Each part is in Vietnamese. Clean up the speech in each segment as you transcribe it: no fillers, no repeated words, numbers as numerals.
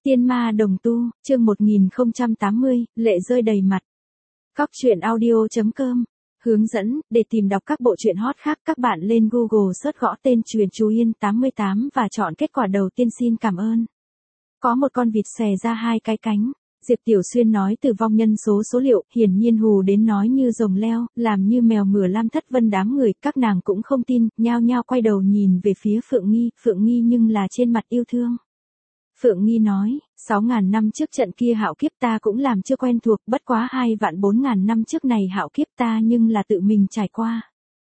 Tiên ma đồng tu, chương 1080, lệ rơi đầy mặt. Cóc truyện audio.com. Hướng dẫn, để tìm đọc các bộ truyện hot khác các bạn lên Google search gõ tên Truyện Chú Yên 88 và chọn kết quả đầu tiên xin cảm ơn. Có một con vịt xòe ra hai cái cánh. Diệp Tiểu Xuyên nói tử vong nhân số liệu, hiển nhiên hù đến nói như rồng leo, làm như mèo mửa Lam Thất Vân đám người, các nàng cũng không tin, nhao nhao quay đầu nhìn về phía Phượng Nghi nhưng là trên mặt yêu thương. Phượng Nghi nói, 6.000 năm trước trận kia hạo kiếp ta cũng làm chưa quen thuộc, bất quá 2.400.000 năm trước này hạo kiếp ta nhưng là tự mình trải qua.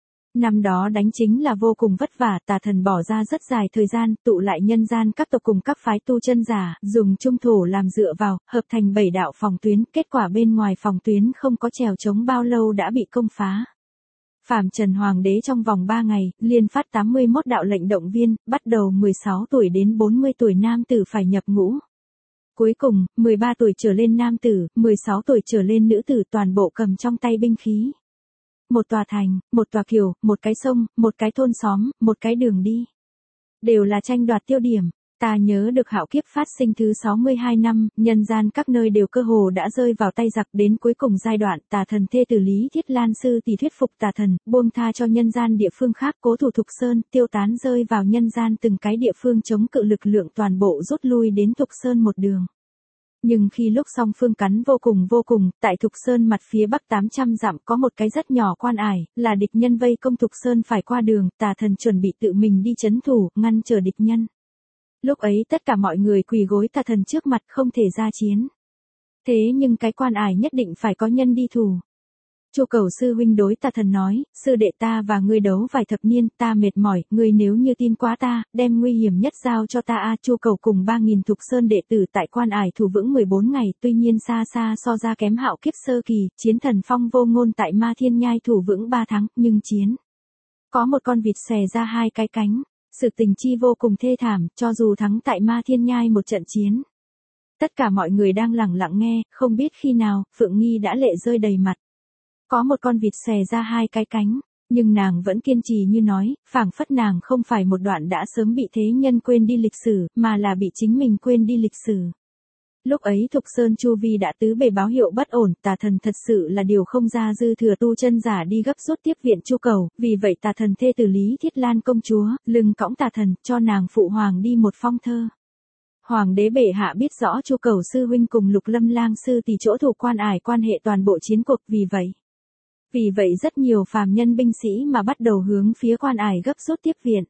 Năm đó đánh chính là vô cùng vất vả, tà thần bỏ ra rất dài thời gian, tụ lại nhân gian các tộc cùng các phái tu chân giả, dùng trung thổ làm dựa vào, hợp thành 7 đạo phòng tuyến, kết quả bên ngoài phòng tuyến không có trèo chống bao lâu đã bị công phá. Phàm Trần Hoàng đế trong vòng 3 ngày, liên phát 81 đạo lệnh động viên, bắt đầu 16 tuổi đến 40 tuổi nam tử phải nhập ngũ. Cuối cùng, 13 tuổi trở lên nam tử, 16 tuổi trở lên nữ tử toàn bộ cầm trong tay binh khí. Một tòa thành, một tòa kiều, một cái sông, một cái thôn xóm, một cái đường đi. Đều là tranh đoạt tiêu điểm. Ta nhớ được hạo kiếp phát sinh thứ 62 năm, nhân gian các nơi đều cơ hồ đã rơi vào tay giặc, đến cuối cùng giai đoạn tà thần thê tử Lý Thiết Lan sư tỷ thuyết phục tà thần, buông tha cho nhân gian địa phương khác, cố thủ Thục Sơn, tiêu tán rơi vào nhân gian từng cái địa phương chống cự lực lượng toàn bộ rút lui đến Thục Sơn một đường. Nhưng khi lúc song phương cắn vô cùng, tại Thục Sơn mặt phía bắc 800 dặm có một cái rất nhỏ quan ải, là địch nhân vây công Thục Sơn phải qua đường, tà thần chuẩn bị tự mình đi trấn thủ, ngăn trở địch nhân. Lúc ấy tất cả mọi người quỳ gối tà thần trước mặt không thể ra chiến. Thế nhưng cái quan ải nhất định phải có nhân đi thủ. Chu Cầu sư huynh đối tà thần nói, sư đệ ta và ngươi đấu vài thập niên, ta mệt mỏi, ngươi nếu như tin quá ta, đem nguy hiểm nhất giao cho ta a. Chu Cầu cùng 3.000 Thục Sơn đệ tử tại quan ải thủ vững 14 ngày, tuy nhiên xa so ra kém hạo kiếp sơ kỳ, chiến thần Phong Vô Ngôn tại Ma Thiên Nhai thủ vững 3 tháng, nhưng chiến. Có một con vịt xòe ra hai cái cánh. Sự tình chi vô cùng thê thảm, cho dù thắng tại Ma Thiên Nhai một trận chiến. Tất cả mọi người đang lặng lặng nghe, không biết khi nào, Phượng Nghi đã lệ rơi đầy mặt. Có một con vịt xòe ra hai cái cánh, nhưng nàng vẫn kiên trì như nói, phảng phất nàng không phải một đoạn đã sớm bị thế nhân quên đi lịch sử, mà là bị chính mình quên đi lịch sử. Lúc ấy Thục Sơn chu vi đã tứ bề báo hiệu bất ổn, tà thần thật sự là điều không ra dư thừa tu chân giả đi gấp rút tiếp viện Chu Cầu, vì vậy tà thần thê tử Lý Thiết Lan công chúa, lưng cõng tà thần, cho nàng phụ hoàng đi một phong thơ. Hoàng đế bệ hạ biết rõ Chu Cầu sư huynh cùng Lục Lâm lang sư tỷ chỗ thủ quan ải quan hệ toàn bộ chiến cuộc, vì vậy rất nhiều phàm nhân binh sĩ mà bắt đầu hướng phía quan ải gấp rút tiếp viện.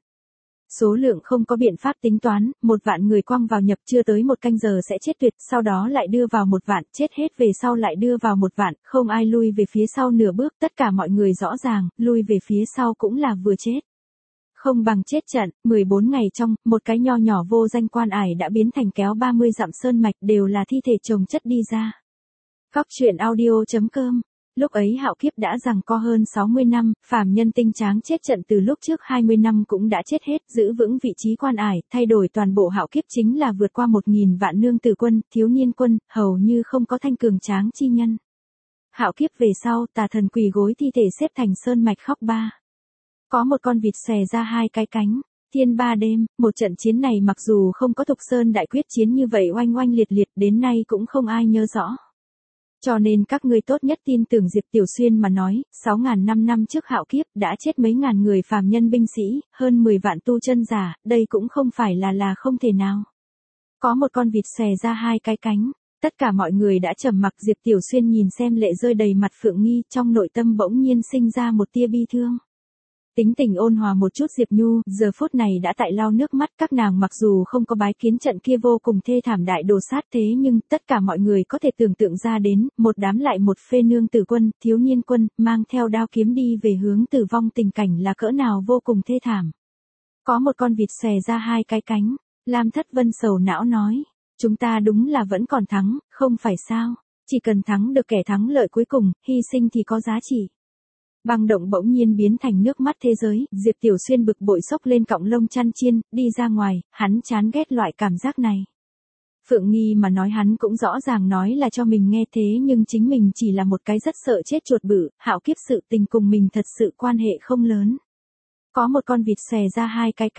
Số lượng không có biện pháp tính toán, 1.000.000 người quăng vào nhập chưa tới 1 canh giờ sẽ chết tuyệt, sau đó lại đưa vào 1.000.000, chết hết về sau lại đưa vào 1.000.000, không ai lui về phía sau nửa bước, tất cả mọi người rõ ràng, lui về phía sau cũng là vừa chết. Không bằng chết trận, 14 ngày trong, một cái nho nhỏ vô danh quan ải đã biến thành kéo 30 dặm sơn mạch, đều là thi thể chồng chất đi ra. Cóc truyện audio.com. Lúc ấy hạo kiếp đã giằng co hơn 60 năm, phàm nhân tinh tráng chết trận từ lúc trước 20 năm cũng đã chết hết, giữ vững vị trí quan ải, thay đổi toàn bộ hạo kiếp chính là vượt qua 1.000 vạn nương tử quân, thiếu niên quân, hầu như không có thanh cường tráng chi nhân. Hạo kiếp về sau, tà thần quỳ gối thi thể xếp thành sơn mạch khóc ba. Có một con vịt xòe ra hai cái cánh. Thiên 3 đêm, một trận chiến này mặc dù không có Thục Sơn đại quyết chiến như vậy oanh oanh liệt liệt, đến nay cũng không ai nhớ rõ. Cho nên các ngươi tốt nhất tin tưởng Diệp Tiểu Xuyên mà nói, 6.000 năm trước hạo kiếp đã chết mấy ngàn người phàm nhân binh sĩ, hơn 10 vạn tu chân giả, đây cũng không phải là không thể nào. Có một con vịt xòe ra hai cái cánh, tất cả mọi người đã trầm mặc. Diệp Tiểu Xuyên nhìn xem lệ rơi đầy mặt Phượng Nghi, trong nội tâm bỗng nhiên sinh ra một tia bi thương. Tính tình ôn hòa một chút Diệp Nhu, giờ phút này đã tại lau nước mắt, các nàng mặc dù không có bái kiến trận kia vô cùng thê thảm đại đồ sát, thế nhưng tất cả mọi người có thể tưởng tượng ra đến, một đám lại một phê nương tử quân, thiếu niên quân, mang theo đao kiếm đi về hướng tử vong, tình cảnh là cỡ nào vô cùng thê thảm. Có một con vịt xòe ra hai cái cánh, Lam Thất Vân sầu não nói, chúng ta đúng là vẫn còn thắng, không phải sao, chỉ cần thắng được kẻ thắng lợi cuối cùng, hy sinh thì có giá trị. Băng động bỗng nhiên biến thành nước mắt thế giới, Diệp Tiểu Xuyên bực bội xốc lên cọng lông chăn chiên, đi ra ngoài, hắn chán ghét loại cảm giác này. Phượng Nghi mà nói hắn cũng rõ ràng nói là cho mình nghe, thế nhưng chính mình chỉ là một cái rất sợ chết chuột bự, hạo kiếp sự tình cùng mình thật sự quan hệ không lớn. Có một con vịt xòe ra hai cái cánh,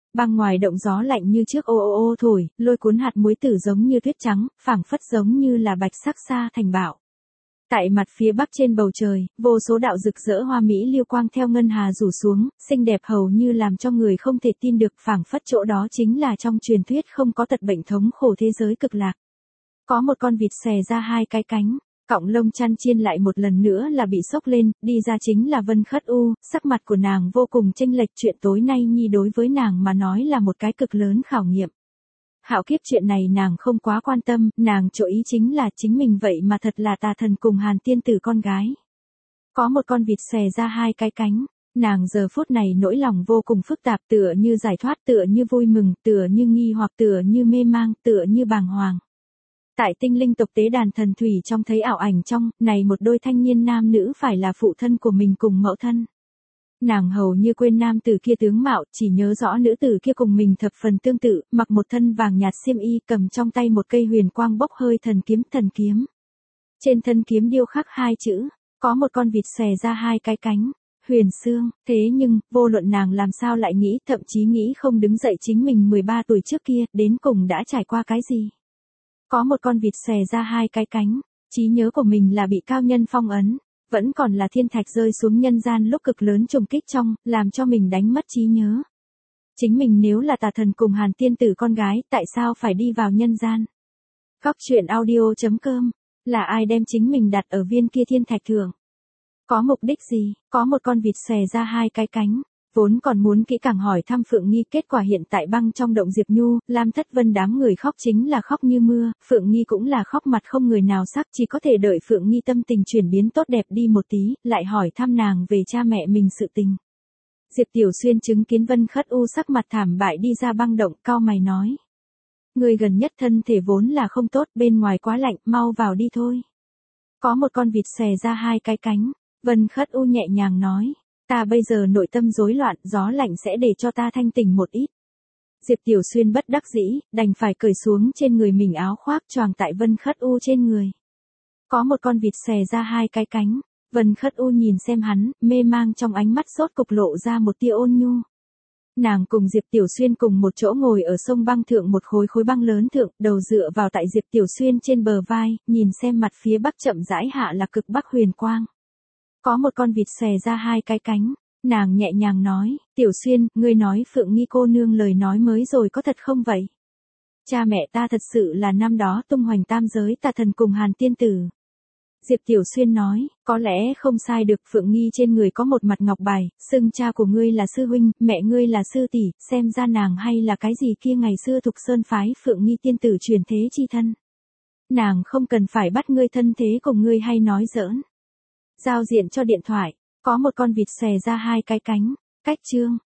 Băng ngoài động gió lạnh như trước ô ô ô thổi, lôi cuốn hạt muối tử giống như tuyết trắng, phảng phất giống như là bạch sắc xa thành bảo. Tại mặt phía bắc trên bầu trời, vô số đạo rực rỡ hoa mỹ lưu quang theo ngân hà rủ xuống, xinh đẹp hầu như làm cho người không thể tin được, phảng phất chỗ đó chính là trong truyền thuyết không có tật bệnh thống khổ thế giới cực lạc. Có một con vịt xòe ra hai cái cánh, cọng lông chăn chiên lại một lần nữa là bị xốc lên, đi ra chính là Vân Khất U, sắc mặt của nàng vô cùng chênh lệch, chuyện tối nay nhi đối với nàng mà nói là một cái cực lớn khảo nghiệm. Hạo kiếp chuyện này nàng không quá quan tâm, nàng chỗ ý chính là chính mình vậy mà thật là tà thần cùng Hàn tiên tử con gái. Có một con vịt xòe ra hai cái cánh, nàng giờ phút này nỗi lòng vô cùng phức tạp, tựa như giải thoát, tựa như vui mừng, tựa như nghi hoặc, tựa như mê mang, tựa như bàng hoàng. Tại tinh linh tộc tế đàn thần thủy trong thấy ảo ảnh trong, này một đôi thanh niên nam nữ phải là phụ thân của mình cùng mẫu thân. Nàng hầu như quên nam tử kia tướng mạo, chỉ nhớ rõ nữ tử kia cùng mình thập phần tương tự, mặc một thân vàng nhạt xiêm y, cầm trong tay một cây huyền quang bốc hơi thần kiếm. Trên thân kiếm điêu khắc hai chữ, có một con vịt xòe ra hai cái cánh, Huyền Xương, thế nhưng, vô luận nàng làm sao lại nghĩ, thậm chí nghĩ không đứng dậy chính mình 13 tuổi trước kia, đến cùng đã trải qua cái gì. Có một con vịt xòe ra hai cái cánh, trí nhớ của mình là bị cao nhân phong ấn, vẫn còn là thiên thạch rơi xuống nhân gian lúc cực lớn trùng kích trong, làm cho mình đánh mất trí nhớ. Chính mình nếu là tà thần cùng Hàn tiên tử con gái, tại sao phải đi vào nhân gian? Góc truyện audio.com, là ai đem chính mình đặt ở viên kia thiên thạch thượng? Có mục đích gì? Có một con vịt xòe ra hai cái cánh, vốn còn muốn kỹ càng hỏi thăm Phượng Nghi, kết quả hiện tại băng trong động Diệp Nhu, Lam Thất Vân đám người khóc chính là khóc như mưa, Phượng Nghi cũng là khóc mặt không người nào sắc, chỉ có thể đợi Phượng Nghi tâm tình chuyển biến tốt đẹp đi một tí, lại hỏi thăm nàng về cha mẹ mình sự tình. Diệp Tiểu Xuyên chứng kiến Vân Khất U sắc mặt thảm bại đi ra băng động, cau mày nói: người gần nhất thân thể vốn là không tốt, bên ngoài quá lạnh, mau vào đi thôi. Có một con vịt xòe ra hai cái cánh, Vân Khất U nhẹ nhàng nói: ta bây giờ nội tâm rối loạn, gió lạnh sẽ để cho ta thanh tỉnh một ít. Diệp Tiểu Xuyên bất đắc dĩ, đành phải cởi xuống trên người mình áo khoác choàng tại Vân Khất U trên người. Có một con vịt xòe ra hai cái cánh, Vân Khất U nhìn xem hắn, mê mang trong ánh mắt sốt cục lộ ra một tia ôn nhu. Nàng cùng Diệp Tiểu Xuyên cùng một chỗ ngồi ở sông băng thượng một khối băng lớn thượng, đầu dựa vào tại Diệp Tiểu Xuyên trên bờ vai, nhìn xem mặt phía bắc chậm rãi hạ là cực bắc huyền quang. Có một con vịt xòe ra hai cái cánh, nàng nhẹ nhàng nói: Tiểu Xuyên, ngươi nói Phượng Nghi cô nương lời nói mới rồi có thật không vậy? Cha mẹ ta thật sự là năm đó tung hoành tam giới tà thần cùng Hàn tiên tử. Diệp Tiểu Xuyên nói: có lẽ không sai được, Phượng Nghi trên người có một mặt ngọc bài, xưng cha của ngươi là sư huynh, mẹ ngươi là sư tỷ, xem ra nàng hay là cái gì kia ngày xưa Thục Sơn phái Phượng Nghi tiên tử truyền thế chi thân. Nàng không cần phải bắt ngươi thân thế cùng ngươi hay nói giỡn. Giao diện cho điện thoại, có một con vịt xòe ra hai cái cánh, cách chương.